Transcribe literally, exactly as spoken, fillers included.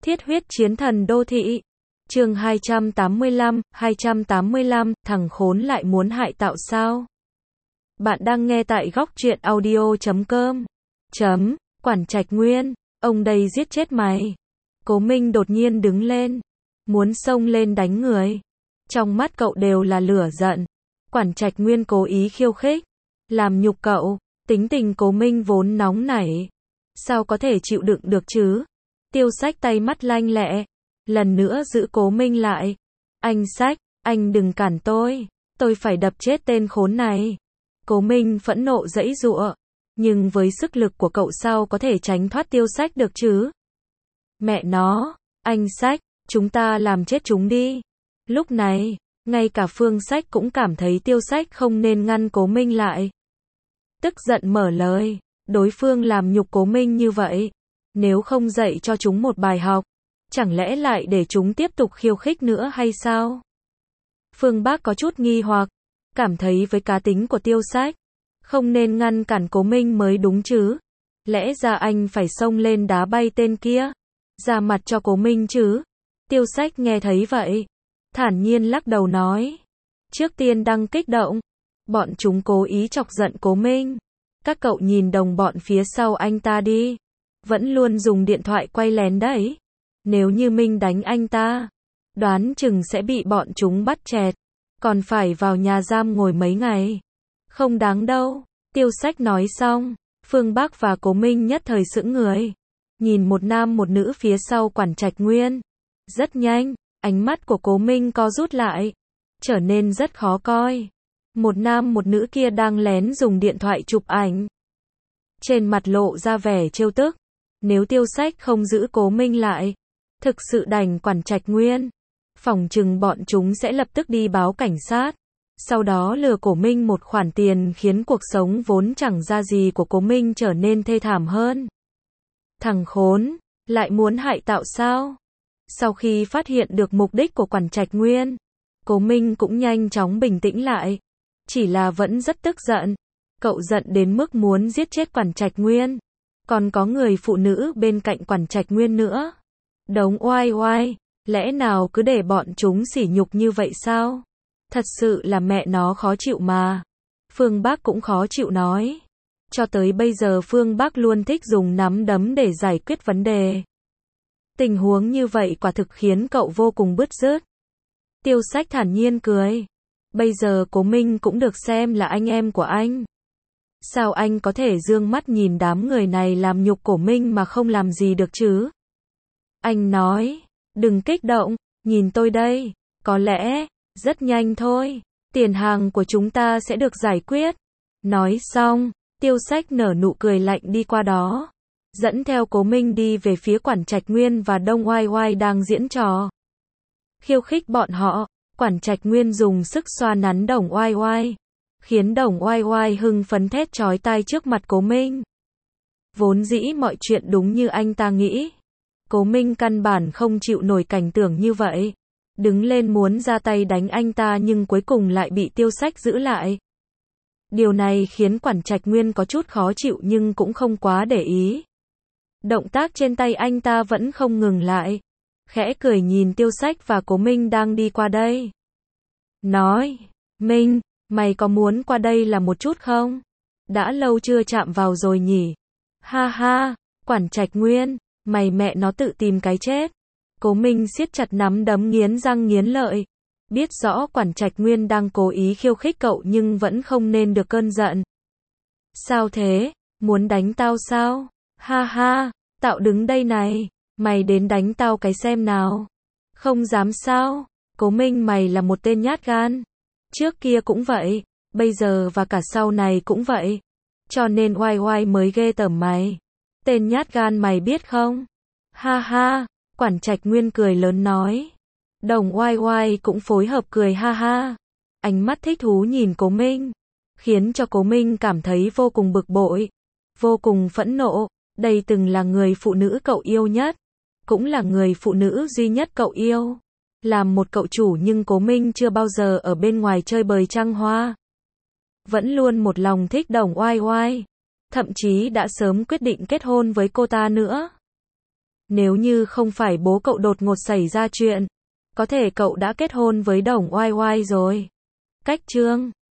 Thiết huyết chiến thần đô thị. Chương hai trăm tám mươi lăm, hai trăm tám mươi lăm, thằng khốn lại muốn hại tạo sao? Bạn đang nghe tại góc truyện audio chấm com. Chấm, Quản Trạch Nguyên, ông đây giết chết mày. Cố Minh đột nhiên đứng lên, muốn xông lên đánh người. Trong mắt cậu đều là lửa giận. Quản Trạch Nguyên cố ý khiêu khích, làm nhục cậu. Tính tình Cố Minh vốn nóng nảy, sao có thể chịu đựng được chứ? Tiêu Sách tay mắt lanh lẹ, lần nữa giữ Cố Minh lại. Anh Sách, anh đừng cản tôi, tôi phải đập chết tên khốn này. Cố Minh phẫn nộ giãy giụa, nhưng với sức lực của cậu sao có thể tránh thoát Tiêu Sách được chứ? Mẹ nó, anh Sách, chúng ta làm chết chúng đi. Lúc này, ngay cả Phương Sách cũng cảm thấy Tiêu Sách không nên ngăn Cố Minh lại. Tức giận mở lời, đối phương làm nhục Cố Minh như vậy, nếu không dạy cho chúng một bài học, chẳng lẽ lại để chúng tiếp tục khiêu khích nữa hay sao? Phương Bác có chút nghi hoặc, cảm thấy với cá tính của Tiêu Sách, không nên ngăn cản Cố Minh mới đúng chứ. Lẽ ra anh phải xông lên đá bay tên kia, ra mặt cho Cố Minh chứ. Tiêu Sách nghe thấy vậy, thản nhiên lắc đầu nói, trước tiên đang kích động, bọn chúng cố ý chọc giận Cố Minh. Các cậu nhìn đồng bọn phía sau anh ta đi, vẫn luôn dùng điện thoại quay lén đấy. Nếu như Minh đánh anh ta, đoán chừng sẽ bị bọn chúng bắt chẹt, còn phải vào nhà giam ngồi mấy ngày. Không đáng đâu. Tiêu Sách nói xong, Phương Bác và Cố Minh nhất thời sững người, nhìn một nam một nữ phía sau Quản Trạch Nguyên. Rất nhanh, ánh mắt của Cố Minh co rút lại, trở nên rất khó coi. Một nam một nữ kia đang lén dùng điện thoại chụp ảnh, trên mặt lộ ra vẻ trêu tức. Nếu Tiêu Sách không giữ Cố Minh lại, thực sự đành Quản Trạch Nguyên, phỏng chừng bọn chúng sẽ lập tức đi báo cảnh sát, sau đó lừa Cố Minh một khoản tiền khiến cuộc sống vốn chẳng ra gì của Cố Minh trở nên thê thảm hơn. Thằng khốn, lại muốn hại tạo sao? Sau khi phát hiện được mục đích của Quản Trạch Nguyên, Cố Minh cũng nhanh chóng bình tĩnh lại, chỉ là vẫn rất tức giận. Cậu giận đến mức muốn giết chết Quản Trạch Nguyên, còn có người phụ nữ bên cạnh Quản Trạch Nguyên nữa. Đống oai oai, lẽ nào cứ để bọn chúng sỉ nhục như vậy sao? Thật sự là mẹ nó khó chịu mà. Phương Bác cũng khó chịu nói. Cho tới bây giờ Phương Bác luôn thích dùng nắm đấm để giải quyết vấn đề. Tình huống như vậy quả thực khiến cậu vô cùng bứt rứt. Tiêu Sách thản nhiên cười. Bây giờ Cố Minh cũng được xem là anh em của anh. Sao anh có thể dương mắt nhìn đám người này làm nhục Cố Minh mà không làm gì được chứ? Anh nói, đừng kích động, nhìn tôi đây, có lẽ, rất nhanh thôi, tiền hàng của chúng ta sẽ được giải quyết. Nói xong, Tiêu Sách nở nụ cười lạnh đi qua đó, dẫn theo Cố Minh đi về phía Quản Trạch Nguyên và Đông Oai Oai đang diễn trò khiêu khích bọn họ. Quản Trạch Nguyên dùng sức xoa nắn Đồng Oai Oai, khiến Đồng Oai Oai hưng phấn thét chói tai trước mặt Cố Minh. Vốn dĩ mọi chuyện đúng như anh ta nghĩ, Cố Minh căn bản không chịu nổi cảnh tượng như vậy, đứng lên muốn ra tay đánh anh ta nhưng cuối cùng lại bị Tiêu Sách giữ lại. Điều này khiến Quản Trạch Nguyên có chút khó chịu nhưng cũng không quá để ý. Động tác trên tay anh ta vẫn không ngừng lại, khẽ cười nhìn Tiêu Sách và Cố Minh đang đi qua đây. Nói, Minh, mày có muốn qua đây là một chút không? Đã lâu chưa chạm vào rồi nhỉ? Ha ha, Quản Trạch Nguyên, mày mẹ nó tự tìm cái chết. Cố Minh siết chặt nắm đấm nghiến răng nghiến lợi. Biết rõ Quản Trạch Nguyên đang cố ý khiêu khích cậu nhưng vẫn không nên được cơn giận. Sao thế? Muốn đánh tao sao? Ha ha, tao đứng đây này. Mày đến đánh tao cái xem nào. Không dám sao? Cố Minh mày là một tên nhát gan. Trước kia cũng vậy, bây giờ và cả sau này cũng vậy. Cho nên Oai Oai mới ghê tởm mày. Tên nhát gan mày biết không? Ha ha, Quản Trạch Nguyên cười lớn nói. Đồng Oai Oai cũng phối hợp cười ha ha. Ánh mắt thích thú nhìn Cố Minh, khiến cho Cố Minh cảm thấy vô cùng bực bội, vô cùng phẫn nộ. Đây từng là người phụ nữ cậu yêu nhất, cũng là người phụ nữ duy nhất cậu yêu. Làm một cậu chủ nhưng Cố Minh chưa bao giờ ở bên ngoài chơi bời trăng hoa. Vẫn luôn một lòng thích Đồng Oai Oai. Thậm chí đã sớm quyết định kết hôn với cô ta nữa. Nếu như không phải bố cậu đột ngột xảy ra chuyện, có thể cậu đã kết hôn với Đồng Oai Oai rồi. Cách chương